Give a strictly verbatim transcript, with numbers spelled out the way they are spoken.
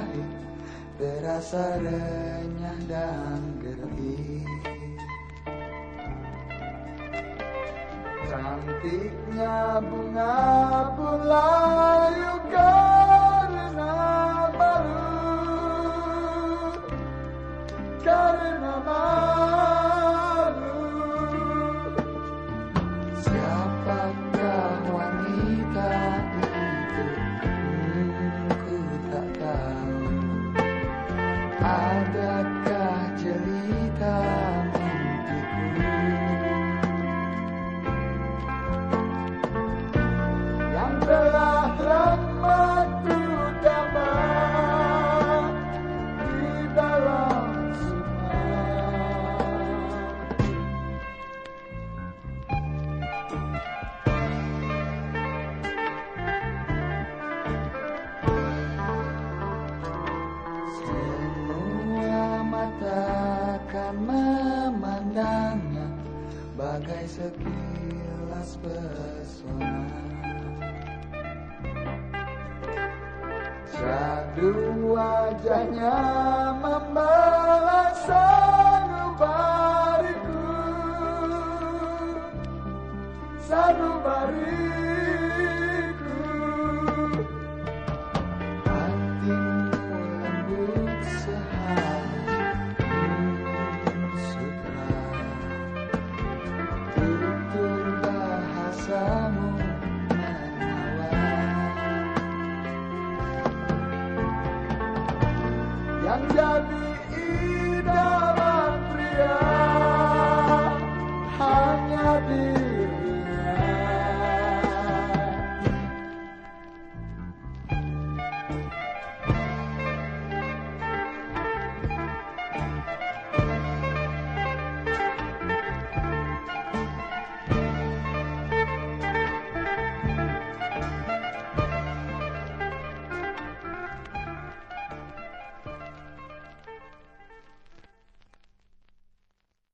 pahit, terasa renyah dan gerih. Cantiknya bunga pun layu karena malu, karena malu. Siapakah wanita itu? Hmm, ku tak tahu. Adakah jelita mimpiku yang telah lama ku damai di dalam sungai? Semua mata akan memandangnya bagai sekilas pesona. Syahdu wajahnya membalas